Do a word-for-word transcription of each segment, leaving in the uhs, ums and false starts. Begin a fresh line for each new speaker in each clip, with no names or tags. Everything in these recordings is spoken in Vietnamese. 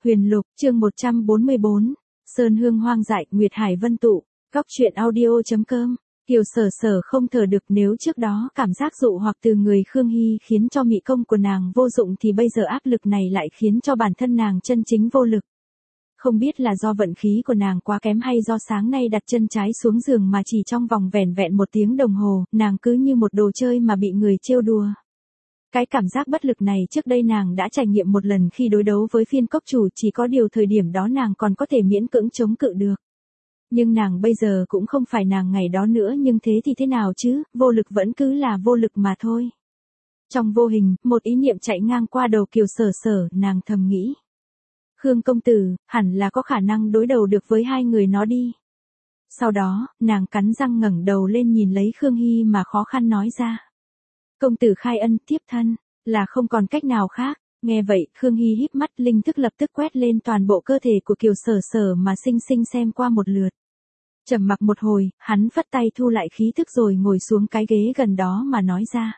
Huyền Lục, chương một trăm bốn mươi bốn. Sơn hương hoang dại, Nguyệt Hải vân tụ. Góc truyện audio chấm com. Kiều Sở Sở không thở được, nếu trước đó cảm giác dụ hoặc từ người Khương Hy khiến cho mị công của nàng vô dụng thì bây giờ áp lực này lại khiến cho bản thân nàng chân chính vô lực. Không biết là do vận khí của nàng quá kém hay do sáng nay đặt chân trái xuống giường mà chỉ trong vòng vẻn vẹn một tiếng đồng hồ, nàng cứ như một đồ chơi mà bị người trêu đùa. Cái cảm giác bất lực này trước đây nàng đã trải nghiệm một lần khi đối đấu với phiên cốc chủ, chỉ có điều thời điểm đó nàng còn có thể miễn cưỡng chống cự được. Nhưng nàng bây giờ cũng không phải nàng ngày đó nữa, nhưng thế thì thế nào chứ, vô lực vẫn cứ là vô lực mà thôi. Trong vô hình, một ý niệm chạy ngang qua đầu Kiều Sở Sở, nàng thầm nghĩ. Khương công tử, hẳn là có khả năng đối đầu được với hai người nó đi. Sau đó, nàng cắn răng ngẩng đầu lên nhìn lấy Khương Hy mà khó khăn nói ra. Công tử khai ân, tiếp thân, là không còn cách nào khác. Nghe vậy, Khương Hy híp mắt, linh thức lập tức quét lên toàn bộ cơ thể của Kiều Sở Sở mà xinh xinh xem qua một lượt. Trầm mặc một hồi, hắn phất tay thu lại khí thức rồi ngồi xuống cái ghế gần đó mà nói ra.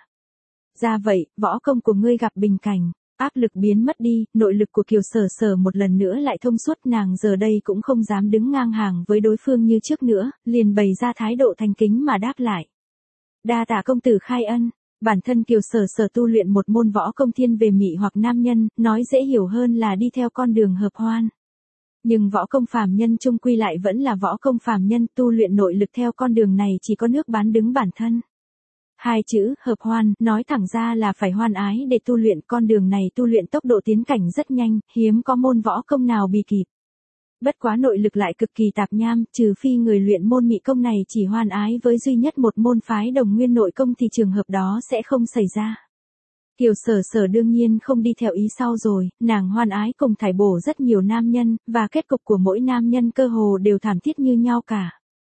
Ra vậy, võ công của ngươi gặp bình cảnh, áp lực biến mất đi, nội lực của Kiều Sở Sở một lần nữa lại thông suốt, nàng giờ đây cũng không dám đứng ngang hàng với đối phương như trước nữa, liền bày ra thái độ thành kính mà đáp lại. Đa tạ công tử khai ân. Bản thân Kiều Sở Sở tu luyện một môn võ công thiên về mị hoặc nam nhân, nói dễ hiểu hơn là đi theo con đường hợp hoan. Nhưng võ công phàm nhân chung quy lại vẫn là võ công phàm nhân, tu luyện nội lực theo con đường này chỉ có nước bán đứng bản thân. Hai chữ, hợp hoan, nói thẳng ra là phải hoan ái để tu luyện, con đường này tu luyện tốc độ tiến cảnh rất nhanh, hiếm có môn võ công nào bị kịp. Bất quá nội lực lại cực kỳ tạp nham, trừ phi người luyện môn mị công này chỉ hoan ái với duy nhất một môn phái đồng nguyên nội công thì trường hợp đó sẽ không xảy ra. Kiều Sở Sở đương nhiên không đi theo ý sau rồi, nàng hoan ái cùng thải bổ rất nhiều nam nhân, và kết cục của mỗi nam nhân cơ hồ đều thảm thiết như nhau cả.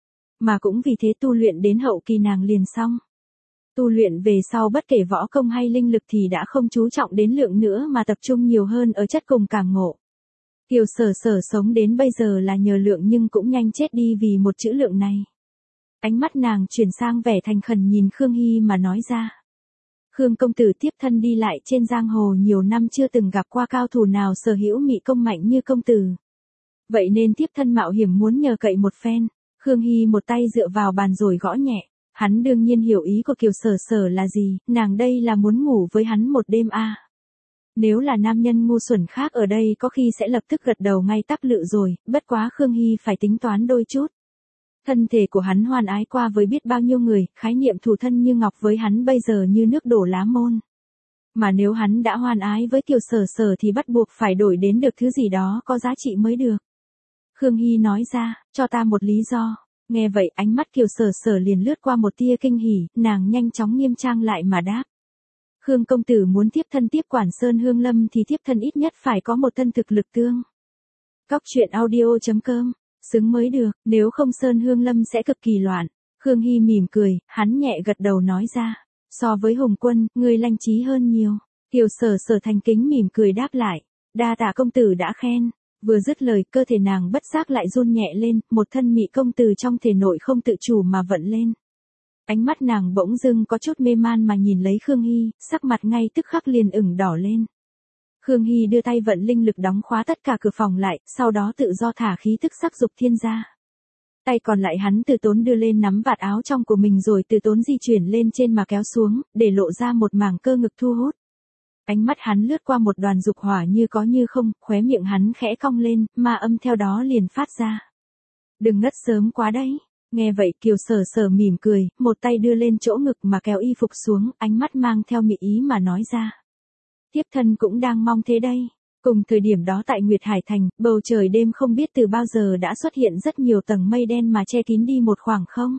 Mà cũng vì thế tu luyện đến hậu kỳ nàng liền xong. Tu luyện về sau bất kể võ công hay linh lực thì đã không chú trọng đến lượng nữa mà tập trung nhiều hơn ở chất cùng cảm ngộ. Kiều Sở Sở sống đến bây giờ là nhờ lượng nhưng cũng nhanh chết đi vì một chữ lượng này. Ánh mắt nàng chuyển sang vẻ thành khẩn nhìn Khương Hy mà nói ra. Khương công tử tiếp thân đi lại trên giang hồ nhiều năm chưa từng gặp qua cao thủ nào sở hữu mị công mạnh như công tử. Vậy nên tiếp thân mạo hiểm muốn nhờ cậy một phen. Khương Hy một tay dựa vào bàn rồi gõ nhẹ. Hắn đương nhiên hiểu ý của Kiều Sở Sở là gì, nàng đây là muốn ngủ với hắn một đêm à. Nếu là nam nhân ngu xuẩn khác ở đây có khi sẽ lập tức gật đầu ngay tắp lự rồi, bất quá Khương Hy phải tính toán đôi chút. Thân thể của hắn hoan ái qua với biết bao nhiêu người, khái niệm thù thân như ngọc với hắn bây giờ như nước đổ lá môn. Mà nếu hắn đã hoan ái với Kiều Sở Sở thì bắt buộc phải đổi đến được thứ gì đó có giá trị mới được. Khương Hy nói ra, cho ta một lý do. Nghe vậy ánh mắt Kiều Sở Sở liền lướt qua một tia kinh hỉ, nàng nhanh chóng nghiêm trang lại mà đáp. Khương công tử muốn tiếp thân tiếp quản Sơn Hương Lâm thì tiếp thân ít nhất phải có một thân thực lực tương. Góc truyện audio chấm com, xứng mới được, nếu không Sơn Hương Lâm sẽ cực kỳ loạn. Khương Hy mỉm cười, hắn nhẹ gật đầu nói ra. So với Hùng Quân, ngươi lanh trí hơn nhiều. Kiều Sở Sở thành kính mỉm cười đáp lại. Đa tạ công tử đã khen. Vừa dứt lời cơ thể nàng bất giác lại run nhẹ lên, một thân mị công từ trong thể nội không tự chủ mà vận lên. Ánh mắt nàng bỗng dưng có chút mê man mà nhìn lấy Khương Hy, sắc mặt ngay tức khắc liền ửng đỏ lên. Khương Hy đưa tay vận linh lực đóng khóa tất cả cửa phòng lại, sau đó tự do thả khí tức sắc dục thiên ra. Tay còn lại hắn từ tốn đưa lên nắm vạt áo trong của mình rồi từ tốn di chuyển lên trên mà kéo xuống, để lộ ra một mảng cơ ngực thu hút. Ánh mắt hắn lướt qua một đoàn dục hỏa như có như không, khóe miệng hắn khẽ cong lên, ma âm theo đó liền phát ra. Đừng ngất sớm quá đấy. Nghe vậy Kiều Sở Sở mỉm cười, một tay đưa lên chỗ ngực mà kéo y phục xuống, ánh mắt mang theo mị ý mà nói ra. Tiếp thân cũng đang mong thế đây. Cùng thời điểm đó tại Nguyệt Hải Thành, bầu trời đêm không biết từ bao giờ đã xuất hiện rất nhiều tầng mây đen mà che kín đi một khoảng không.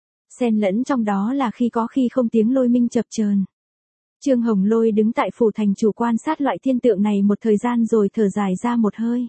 Xen lẫn trong đó là khi có khi không tiếng lôi minh chập chờn. Trương Hồng Lôi đứng tại phủ thành chủ quan sát loại thiên tượng này một thời gian rồi thở dài ra một hơi.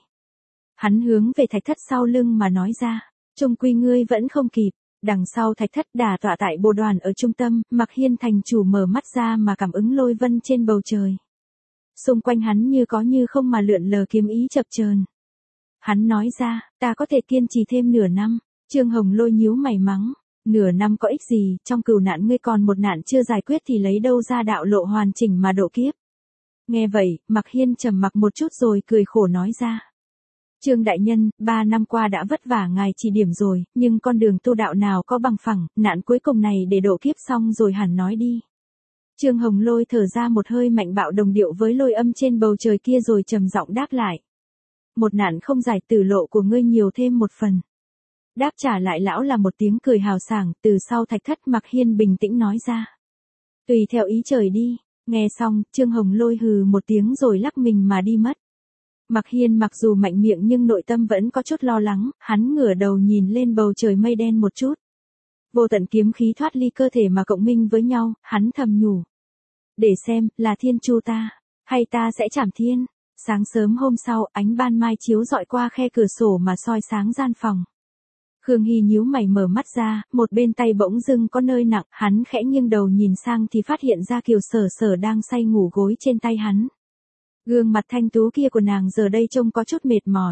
Hắn hướng về thạch thất sau lưng mà nói ra. Trung quy ngươi vẫn không kịp. Đằng sau thạch thất đà tọa tại bồ đoàn ở trung tâm, Mặc Hiên thành chủ mở mắt ra mà cảm ứng lôi vân trên bầu trời. Xung quanh hắn như có như không mà lượn lờ kiếm ý chập chờn. Hắn nói ra, ta có thể kiên trì thêm nửa năm. Trương Hồng Lôi nhíu mày mắng. Nửa năm có ích gì, trong cửu nạn ngươi còn một nạn chưa giải quyết thì lấy đâu ra đạo lộ hoàn chỉnh mà độ kiếp. Nghe vậy, Mặc Hiên trầm mặc một chút rồi cười khổ nói ra. Trương đại nhân, ba năm qua đã vất vả ngài chỉ điểm rồi, nhưng con đường tu đạo nào có bằng phẳng, nạn cuối cùng này để độ kiếp xong rồi hẳn nói đi. Trương Hồng Lôi thở ra một hơi mạnh bạo đồng điệu với lôi âm trên bầu trời kia rồi trầm giọng đáp lại. Một nạn không giải, tử lộ của ngươi nhiều thêm một phần. Đáp trả lại lão là một tiếng cười hào sảng, từ sau thạch thất Mạc Hiên bình tĩnh nói ra. Tùy theo ý trời đi. Nghe xong, Trương Hồng Lôi hừ một tiếng rồi lắc mình mà đi mất. Mạc Hiên mặc dù mạnh miệng nhưng nội tâm vẫn có chút lo lắng, hắn ngửa đầu nhìn lên bầu trời mây đen một chút. Vô tận kiếm khí thoát ly cơ thể mà cộng minh với nhau, hắn thầm nhủ. Để xem, là thiên chu ta, hay ta sẽ chảm thiên. Sáng sớm hôm sau, ánh ban mai chiếu rọi qua khe cửa sổ mà soi sáng gian phòng. Khương Hy nhíu mày mở mắt ra, một bên tay bỗng dưng có nơi nặng, hắn khẽ nghiêng đầu nhìn sang thì phát hiện ra Kiều Sở Sở đang say ngủ gối trên tay hắn. Gương mặt thanh tú kia của nàng giờ đây trông có chút mệt mỏi.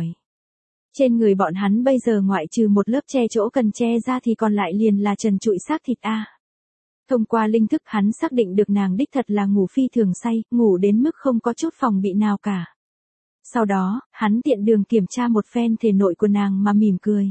Trên người bọn hắn bây giờ ngoại trừ một lớp che chỗ cần che ra thì còn lại liền là trần trụi xác thịt a. Thông qua linh thức hắn xác định được nàng đích thật là ngủ phi thường say, ngủ đến mức không có chút phòng bị nào cả. Sau đó, hắn tiện đường kiểm tra một phen thể nội của nàng mà mỉm cười.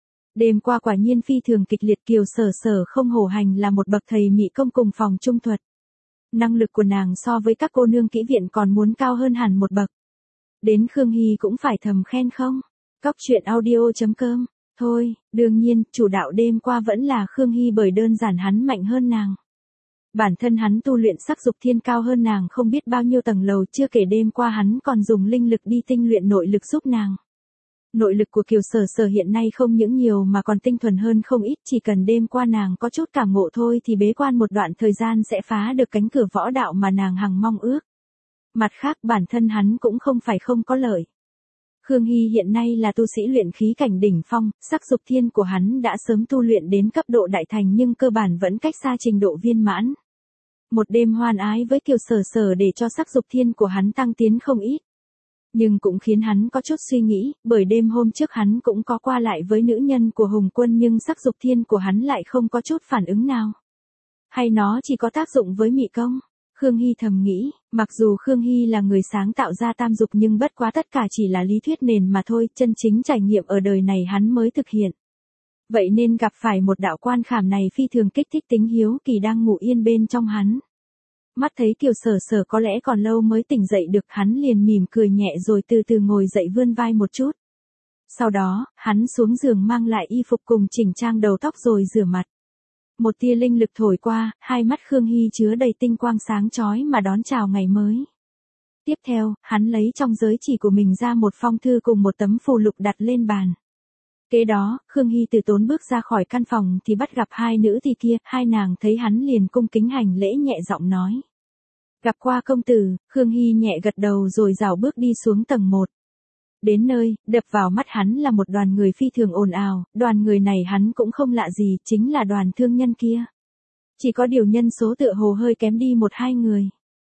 Đêm qua quả nhiên phi thường kịch liệt, Kiều Sở Sở không hổ hành là một bậc thầy mỹ công cùng phòng trung thuật. Năng lực của nàng so với các cô nương kỹ viện còn muốn cao hơn hẳn một bậc. Đến Khương Hy cũng phải thầm khen không. Cóc truyện audio chấm com. Thôi, đương nhiên, chủ đạo đêm qua vẫn là Khương Hy bởi đơn giản hắn mạnh hơn nàng. Bản thân hắn tu luyện sắc dục thiên cao hơn nàng không biết bao nhiêu tầng lầu, chưa kể đêm qua hắn còn dùng linh lực đi tinh luyện nội lực giúp nàng. Nội lực của Kiều Sở Sở hiện nay không những nhiều mà còn tinh thuần hơn không ít, chỉ cần đêm qua nàng có chút cảm ngộ thôi thì bế quan một đoạn thời gian sẽ phá được cánh cửa võ đạo mà nàng hằng mong ước. Mặt khác bản thân hắn cũng không phải không có lợi. Khương Hy hiện nay là tu sĩ luyện khí cảnh đỉnh phong, sắc dục thiên của hắn đã sớm tu luyện đến cấp độ đại thành nhưng cơ bản vẫn cách xa trình độ viên mãn. Một đêm hoan ái với Kiều Sở Sở để cho sắc dục thiên của hắn tăng tiến không ít. Nhưng cũng khiến hắn có chút suy nghĩ, bởi đêm hôm trước hắn cũng có qua lại với nữ nhân của Hùng Quân nhưng sắc dục thiên của hắn lại không có chút phản ứng nào. Hay nó chỉ có tác dụng với mị công? Khương Hy thầm nghĩ, mặc dù Khương Hy là người sáng tạo ra tam dục nhưng bất quá tất cả chỉ là lý thuyết nền mà thôi, chân chính trải nghiệm ở đời này hắn mới thực hiện. Vậy nên gặp phải một đạo quan khảm này phi thường kích thích tính hiếu kỳ đang ngủ yên bên trong hắn. Mắt thấy Kiều Sở Sở có lẽ còn lâu mới tỉnh dậy được, hắn liền mỉm cười nhẹ rồi từ từ ngồi dậy vươn vai một chút. Sau đó, hắn xuống giường mang lại y phục cùng chỉnh trang đầu tóc rồi rửa mặt. Một tia linh lực thổi qua, hai mắt Khương Hy chứa đầy tinh quang sáng chói mà đón chào ngày mới. Tiếp theo, hắn lấy trong giới chỉ của mình ra một phong thư cùng một tấm phù lục đặt lên bàn. Kế đó, Khương Hy từ tốn bước ra khỏi căn phòng thì bắt gặp hai nữ thì kia, hai nàng thấy hắn liền cung kính hành lễ nhẹ giọng nói. Gặp qua công tử, Khương Hy nhẹ gật đầu rồi rảo bước đi xuống tầng một. Đến nơi, đập vào mắt hắn là một đoàn người phi thường ồn ào, đoàn người này hắn cũng không lạ gì, chính là đoàn thương nhân kia. Chỉ có điều nhân số tựa hồ hơi kém đi một hai người.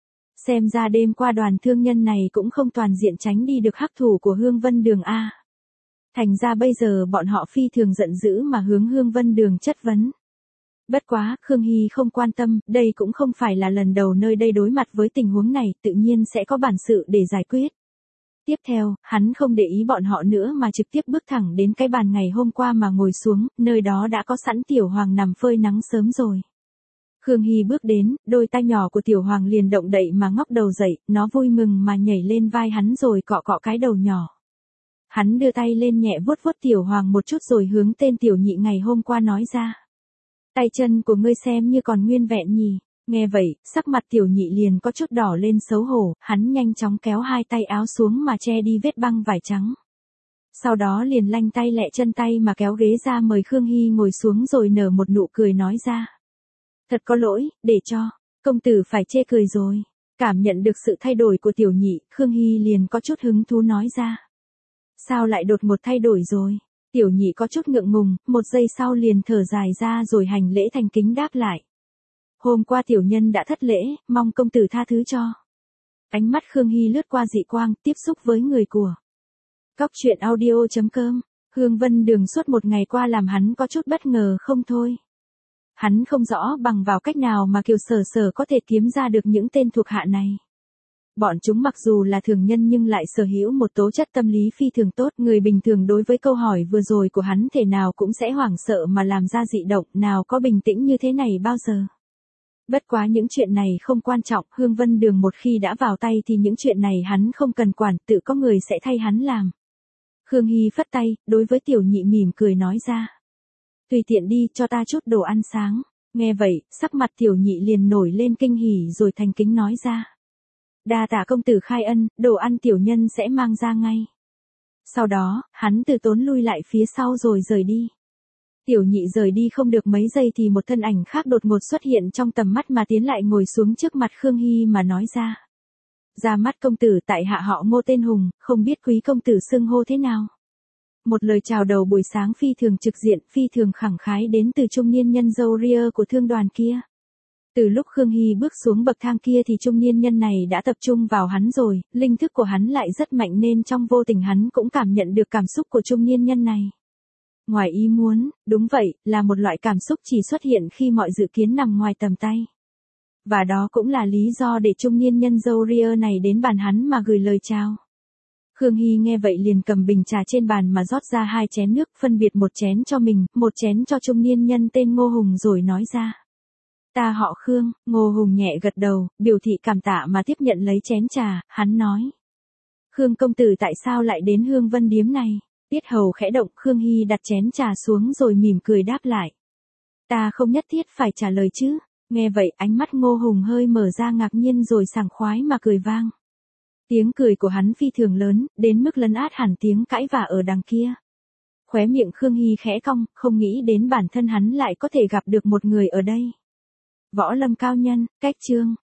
Xem ra đêm qua đoàn thương nhân này cũng không toàn diện tránh đi được hắc thủ của Hương Vân Đường A. Thành ra bây giờ bọn họ phi thường giận dữ mà hướng Hương Vân Đường chất vấn. Bất quá, Khương Hy không quan tâm, đây cũng không phải là lần đầu nơi đây đối mặt với tình huống này, tự nhiên sẽ có bản sự để giải quyết. Tiếp theo, hắn không để ý bọn họ nữa mà trực tiếp bước thẳng đến cái bàn ngày hôm qua mà ngồi xuống, nơi đó đã có sẵn Tiểu Hoàng nằm phơi nắng sớm rồi. Khương Hy bước đến, đôi tay nhỏ của Tiểu Hoàng liền động đậy mà ngóc đầu dậy, nó vui mừng mà nhảy lên vai hắn rồi cọ cọ cái đầu nhỏ. Hắn đưa tay lên nhẹ vuốt vuốt Tiểu Hoàng một chút rồi hướng tên Tiểu Nhị ngày hôm qua nói ra. Tay chân của ngươi xem như còn nguyên vẹn nhỉ. Nghe vậy, sắc mặt Tiểu Nhị liền có chút đỏ lên xấu hổ, hắn nhanh chóng kéo hai tay áo xuống mà che đi vết băng vải trắng. Sau đó liền lanh tay lẹ chân tay mà kéo ghế ra mời Khương Hy ngồi xuống rồi nở một nụ cười nói ra. Thật có lỗi, để cho, công tử phải chê cười rồi. Cảm nhận được sự thay đổi của Tiểu Nhị, Khương Hy liền có chút hứng thú nói ra. Sao lại đột ngột thay đổi rồi? Tiểu Nhị có chút ngượng ngùng, một giây sau liền thở dài ra rồi hành lễ thành kính đáp lại. Hôm qua tiểu nhân đã thất lễ, mong công tử tha thứ cho. Ánh mắt Khương Hy lướt qua dị quang, tiếp xúc với người của. Cóc truyện audio chấm com. Hương Vân Đường suốt một ngày qua làm hắn có chút bất ngờ không thôi. Hắn không rõ bằng vào cách nào mà Kiều Sở Sở có thể kiếm ra được những tên thuộc hạ này. Bọn chúng mặc dù là thường nhân nhưng lại sở hữu một tố chất tâm lý phi thường tốt. Người bình thường đối với câu hỏi vừa rồi của hắn thể nào cũng sẽ hoảng sợ mà làm ra dị động, nào có bình tĩnh như thế này bao giờ. Bất quá những chuyện này không quan trọng, Hương Vân Đường một khi đã vào tay thì những chuyện này hắn không cần quản, tự có người sẽ thay hắn làm. Khương Hy phất tay, đối với tiểu nhị mỉm cười nói ra. Tùy tiện đi, cho ta chút đồ ăn sáng. Nghe vậy, sắc mặt tiểu nhị liền nổi lên kinh hỉ rồi thành kính nói ra. Đa tạ công tử khai ân, đồ ăn tiểu nhân sẽ mang ra ngay. Sau đó, hắn từ tốn lui lại phía sau rồi rời đi. Tiểu nhị rời đi không được mấy giây thì một thân ảnh khác đột ngột xuất hiện trong tầm mắt mà tiến lại ngồi xuống trước mặt Khương Hy mà nói ra. Ra mắt công tử, tại hạ họ Ngô tên Hùng, không biết quý công tử xưng hô thế nào. Một lời chào đầu buổi sáng phi thường trực diện, phi thường khẳng khái đến từ trung niên nhân râu ria của thương đoàn kia. Từ lúc Khương Hy bước xuống bậc thang kia thì trung niên nhân này đã tập trung vào hắn rồi, linh thức của hắn lại rất mạnh nên trong vô tình hắn cũng cảm nhận được cảm xúc của trung niên nhân này. Ngoài ý muốn, đúng vậy, là một loại cảm xúc chỉ xuất hiện khi mọi dự kiến nằm ngoài tầm tay. Và đó cũng là lý do để trung niên nhân râu ria này đến bàn hắn mà gửi lời chào. Khương Hy nghe vậy liền cầm bình trà trên bàn mà rót ra hai chén nước, phân biệt một chén cho mình, một chén cho trung niên nhân tên Ngô Hùng rồi nói ra. Ta họ Khương. Ngô Hùng nhẹ gật đầu, biểu thị cảm tạ mà tiếp nhận lấy chén trà, hắn nói. Khương công tử tại sao lại đến Hương Vân Điếm này? Tiết hầu khẽ động, Khương Hy đặt chén trà xuống rồi mỉm cười đáp lại. Ta không nhất thiết phải trả lời chứ. Nghe vậy ánh mắt Ngô Hùng hơi mở ra ngạc nhiên rồi sảng khoái mà cười vang. Tiếng cười của hắn phi thường lớn, đến mức lấn át hẳn tiếng cãi vả ở đằng kia. Khóe miệng Khương Hy khẽ cong, không nghĩ đến bản thân hắn lại có thể gặp được một người ở đây. Võ Lâm cao nhân, cách chương.